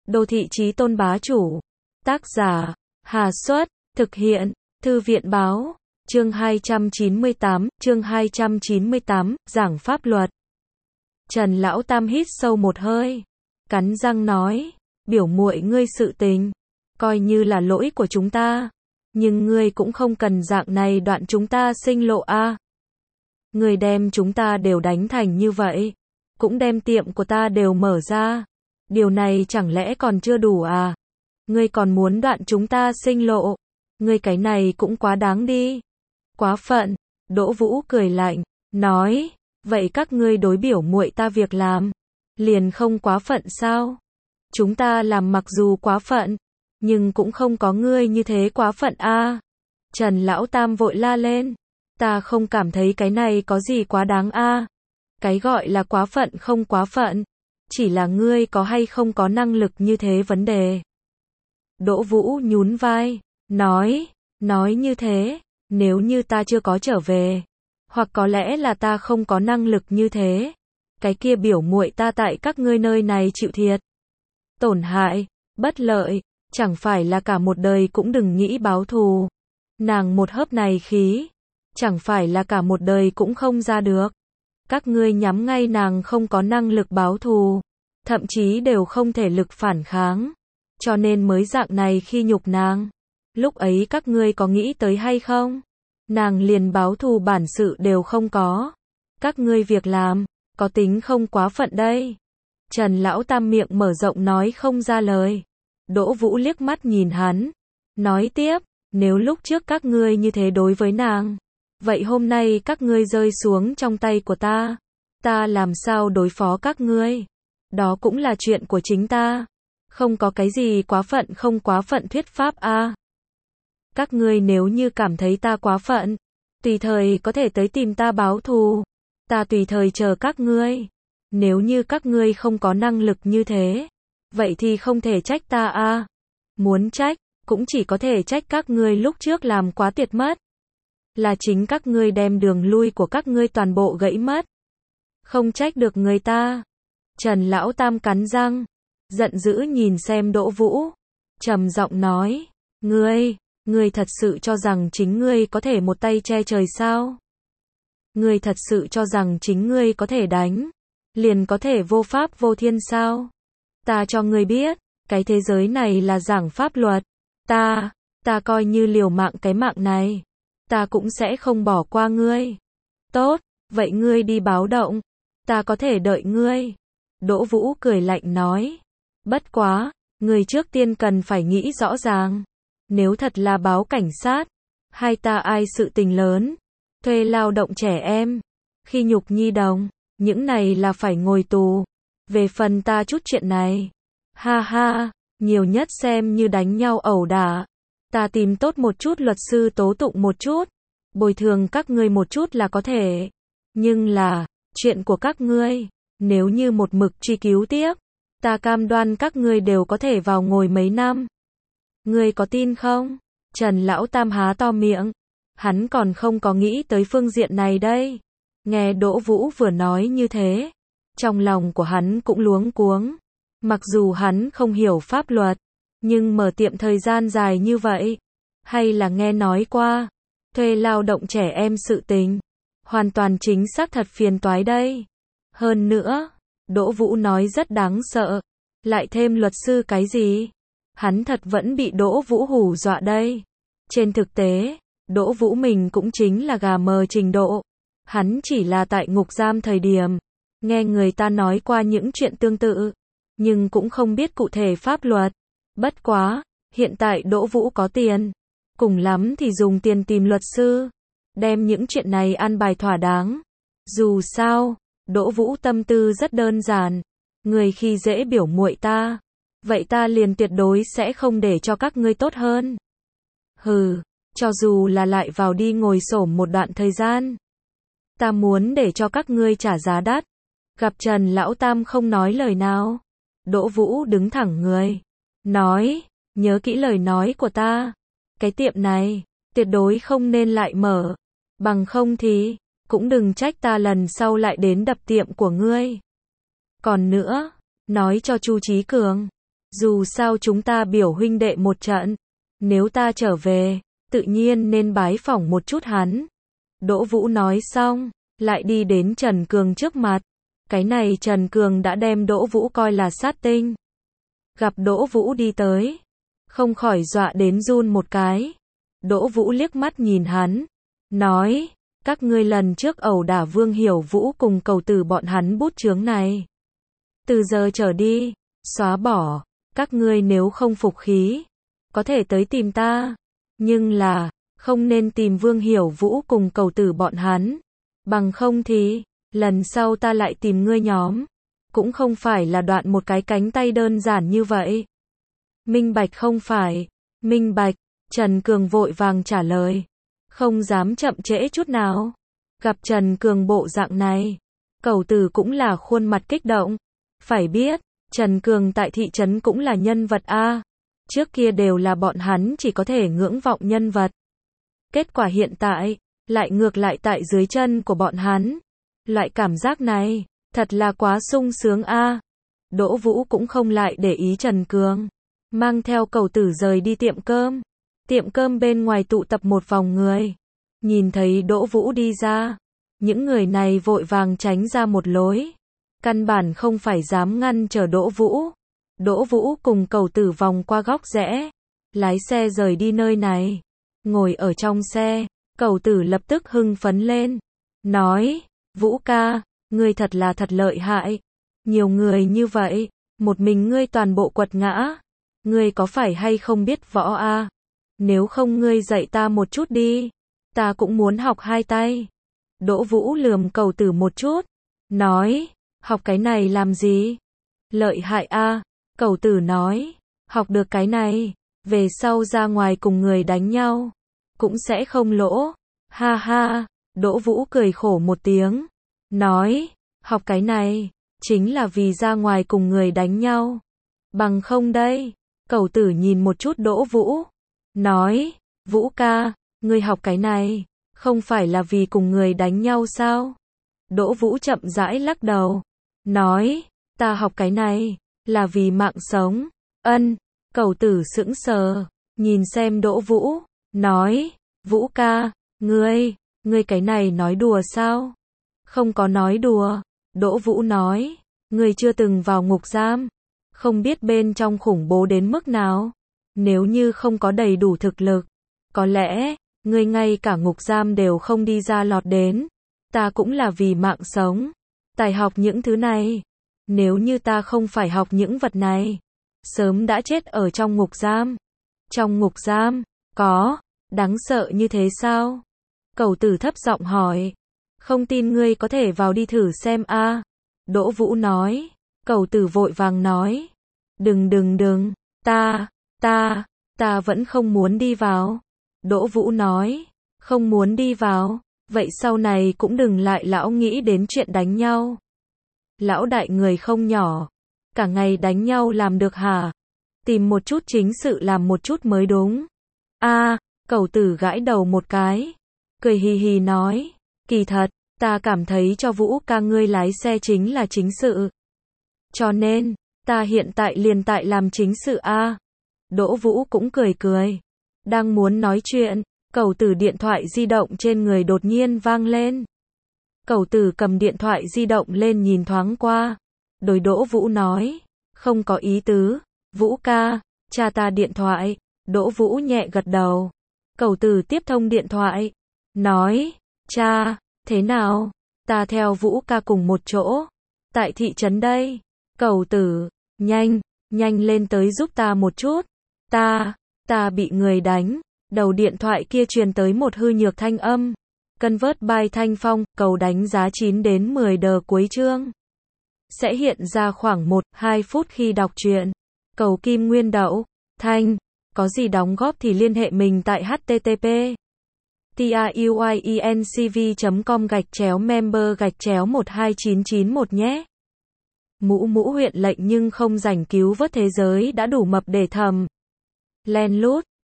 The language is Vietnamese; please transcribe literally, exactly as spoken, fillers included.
Đô thị chí tôn bá chủ. Tác giả, Hà Xuất, thực hiện, Thư viện báo, chương hai trăm chín mươi tám, chương hai trăm chín mươi tám, giảng pháp luật. Trần Lão Tam hít sâu một hơi, cắn răng nói, biểu muội ngươi sự tình, coi như là lỗi của chúng ta, nhưng ngươi cũng không cần dạng này đoạn chúng ta sinh lộ a. Ngươi đem chúng ta đều đánh thành như vậy, cũng đem tiệm của ta đều mở ra, điều này chẳng lẽ còn chưa đủ à? Ngươi còn muốn đoạn chúng ta sinh lộ, ngươi cái này cũng quá đáng đi. Quá phận. Đỗ Vũ cười lạnh, nói, vậy các ngươi đối biểu muội ta việc làm, liền không quá phận sao? Chúng ta làm mặc dù quá phận, nhưng cũng không có ngươi như thế quá phận a. Trần Lão Tam vội la lên, ta không cảm thấy cái này có gì quá đáng a. Cái gọi là quá phận không quá phận, chỉ là ngươi có hay không có năng lực như thế vấn đề. Đỗ Vũ nhún vai, nói, nói như thế, nếu như ta chưa có trở về, hoặc có lẽ là ta không có năng lực như thế, cái kia biểu muội ta tại các ngươi nơi này chịu thiệt, tổn hại, bất lợi, chẳng phải là cả một đời cũng đừng nghĩ báo thù. Nàng một hớp này khí, chẳng phải là cả một đời cũng không ra được. Các ngươi nhắm ngay nàng không có năng lực báo thù, thậm chí đều không thể lực phản kháng, cho nên mới dạng này khi nhục nàng. Lúc ấy các ngươi có nghĩ tới hay không? Nàng liền báo thù bản sự đều không có. Các ngươi việc làm, có tính không quá phận đây. Trần Lão Tam miệng mở rộng nói không ra lời. Đỗ Vũ liếc mắt nhìn hắn, nói tiếp, nếu lúc trước các ngươi như thế đối với nàng, vậy hôm nay các ngươi rơi xuống trong tay của ta, ta làm sao đối phó các ngươi? Đó cũng là chuyện của chính ta, không có cái gì quá phận không quá phận thuyết pháp a. Các ngươi nếu như cảm thấy ta quá phận, tùy thời có thể tới tìm ta báo thù, ta tùy thời chờ các ngươi. Nếu như các ngươi không có năng lực như thế, vậy thì không thể trách ta a. Muốn trách, cũng chỉ có thể trách các ngươi lúc trước làm quá tuyệt mất. Là chính các ngươi đem đường lui của các ngươi toàn bộ gãy mất. Không trách được người ta. Trần Lão Tam cắn răng, giận dữ nhìn xem Đỗ Vũ, trầm giọng nói, ngươi, ngươi thật sự cho rằng chính ngươi có thể một tay che trời sao? Ngươi thật sự cho rằng chính ngươi có thể đánh, liền có thể vô pháp vô thiên sao? Ta cho ngươi biết, cái thế giới này là giảng pháp luật, ta, ta coi như liều mạng cái mạng này, ta cũng sẽ không bỏ qua ngươi. Tốt, vậy ngươi đi báo động, ta có thể đợi ngươi. Đỗ Vũ cười lạnh nói, bất quá, ngươi trước tiên cần phải nghĩ rõ ràng, nếu thật là báo cảnh sát, hay ta ai sự tình lớn, thuê lao động trẻ em, khi nhục nhi đồng, những này là phải ngồi tù. Về phần ta chút chuyện này, ha ha, nhiều nhất xem như đánh nhau ẩu đả, ta tìm tốt một chút luật sư tố tụng một chút, bồi thường các ngươi một chút là có thể. Nhưng là, chuyện của các ngươi, nếu như một mực truy cứu tiếp, ta cam đoan các ngươi đều có thể vào ngồi mấy năm. Ngươi có tin không? Trần Lão Tam há to miệng, hắn còn không có nghĩ tới phương diện này đây. Nghe Đỗ Vũ vừa nói như thế, trong lòng của hắn cũng luống cuống. Mặc dù hắn không hiểu pháp luật, nhưng mở tiệm thời gian dài như vậy, hay là nghe nói qua, thuê lao động trẻ em sự tình, hoàn toàn chính xác thật phiền toái đây. Hơn nữa, Đỗ Vũ nói rất đáng sợ, lại thêm luật sư cái gì? Hắn thật vẫn bị Đỗ Vũ hù dọa đây. Trên thực tế, Đỗ Vũ mình cũng chính là gà mờ trình độ. Hắn chỉ là tại ngục giam thời điểm, nghe người ta nói qua những chuyện tương tự, nhưng cũng không biết cụ thể pháp luật. Bất quá, hiện tại Đỗ Vũ có tiền, cùng lắm thì dùng tiền tìm luật sư, đem những chuyện này an bài thỏa đáng. Dù sao, Đỗ Vũ tâm tư rất đơn giản, người khi dễ biểu muội ta, vậy ta liền tuyệt đối sẽ không để cho các ngươi tốt hơn. Hừ, cho dù là lại vào đi ngồi xổm một đoạn thời gian, ta muốn để cho các ngươi trả giá đắt. Gặp Trần Lão Tam không nói lời nào, Đỗ Vũ đứng thẳng người, nói, nhớ kỹ lời nói của ta, cái tiệm này, tuyệt đối không nên lại mở, bằng không thì, cũng đừng trách ta lần sau lại đến đập tiệm của ngươi. Còn nữa, nói cho Chu Chí Cường, Dù sao chúng ta biểu huynh đệ một trận. Nếu ta trở về, tự nhiên nên bái phỏng một chút hắn. Đỗ Vũ nói xong, lại đi đến Trần Cường trước mặt. Cái này Trần Cường đã đem Đỗ Vũ coi là sát tinh. Gặp Đỗ Vũ đi tới, không khỏi dọa đến run một cái. Đỗ Vũ liếc mắt nhìn hắn, nói, các ngươi lần trước ẩu đả Vương Hiểu Vũ cùng Cầu Tử bọn hắn bút chướng này. Từ giờ trở đi, xóa bỏ, các ngươi nếu không phục khí, có thể tới tìm ta, nhưng là, không nên tìm Vương Hiểu Vũ cùng Cầu Tử bọn hắn, bằng không thì, lần sau ta lại tìm ngươi nhóm, cũng không phải là đoạn một cái cánh tay đơn giản như vậy. Minh bạch không phải, minh bạch, Trần Cường vội vàng trả lời, không dám chậm trễ chút nào. Gặp Trần Cường bộ dạng này, Cầu Tử cũng là khuôn mặt kích động, phải biết, Trần Cường tại thị trấn cũng là nhân vật A, trước kia đều là bọn hắn chỉ có thể ngưỡng vọng nhân vật. Kết quả hiện tại, lại ngược lại tại dưới chân của bọn hắn. Loại cảm giác này, thật là quá sung sướng a. Đỗ Vũ cũng không lại để ý Trần Cường, mang theo Cầu Tử rời đi tiệm cơm. Tiệm cơm bên ngoài tụ tập một vòng người. Nhìn thấy Đỗ Vũ đi ra, những người này vội vàng tránh ra một lối. Căn bản không phải dám ngăn trở Đỗ Vũ. Đỗ Vũ cùng Cầu Tử vòng qua góc rẽ, lái xe rời đi nơi này. Ngồi ở trong xe, Cầu Tử lập tức hưng phấn lên, nói, Vũ ca, ngươi thật là thật lợi hại. Nhiều người như vậy, một mình ngươi toàn bộ quật ngã. Ngươi có phải hay không biết võ a? Nếu không ngươi dạy ta một chút đi. Ta cũng muốn học hai tay. Đỗ Vũ lườm Cầu Tử một chút, nói, học cái này làm gì? Lợi hại a. Cầu Tử nói, học được cái này, về sau ra ngoài cùng người đánh nhau, cũng sẽ không lỗ. Ha ha. Đỗ Vũ cười khổ một tiếng, nói, học cái này, chính là vì ra ngoài cùng người đánh nhau. Bằng không đây. Cầu Tử nhìn một chút Đỗ Vũ, nói, Vũ ca, ngươi học cái này, không phải là vì cùng người đánh nhau sao? Đỗ Vũ chậm rãi lắc đầu, nói, ta học cái này, là vì mạng sống. Ân. Cầu Tử sững sờ, nhìn xem Đỗ Vũ, nói, Vũ ca, ngươi, ngươi cái này nói đùa sao? Không có nói đùa. Đỗ Vũ nói, ngươi chưa từng vào ngục giam, không biết bên trong khủng bố đến mức nào. Nếu như không có đầy đủ thực lực, có lẽ, ngươi ngay cả ngục giam đều không đi ra lọt đến. Ta cũng là vì mạng sống, tài học những thứ này. Nếu như ta không phải học những vật này, sớm đã chết ở trong ngục giam. Trong ngục giam, có, đáng sợ như thế sao? Cầu Tử thấp giọng hỏi, không tin ngươi có thể vào đi thử xem a. Đỗ Vũ nói. Cầu Tử vội vàng nói, đừng đừng đừng, ta, ta, ta vẫn không muốn đi vào. Đỗ Vũ nói, không muốn đi vào, vậy sau này cũng đừng lại lão nghĩ đến chuyện đánh nhau. Lão đại người không nhỏ, cả ngày đánh nhau làm được hả? Tìm một chút chính sự làm một chút mới đúng. A. Cầu Tử gãi đầu một cái, cười hì hì nói, kỳ thật, ta cảm thấy cho Vũ ca ngươi lái xe chính là chính sự. Cho nên, ta hiện tại liền tại làm chính sự a. Đỗ Vũ cũng cười cười, đang muốn nói chuyện, Cầu Tử điện thoại di động trên người đột nhiên vang lên. Cầu Tử cầm điện thoại di động lên nhìn thoáng qua, đối Đỗ Vũ nói, không có ý tứ, Vũ ca, cha ta điện thoại. Đỗ Vũ nhẹ gật đầu. Cầu Tử tiếp thông điện thoại, nói, cha, thế nào? Ta theo Vũ ca cùng một chỗ, tại thị trấn đây. Cầu Tử, nhanh, nhanh lên tới giúp ta một chút. Ta, ta bị người đánh. Đầu điện thoại kia truyền tới một hư nhược thanh âm. Convert by Thanh Phong, cầu đánh giá chín đến mười đờ cuối chương. Sẽ hiện ra khoảng một đến hai phút khi đọc truyện. Cầu Kim Nguyên Đậu, Thanh, có gì đóng góp thì liên hệ mình tại http truyencv chấm com gạch chéo member gạch chéo một hai chín chín một nhé. Mũ mũ huyện lệnh nhưng không rảnh cứu vớt thế giới đã đủ mập để thầm. Len lút.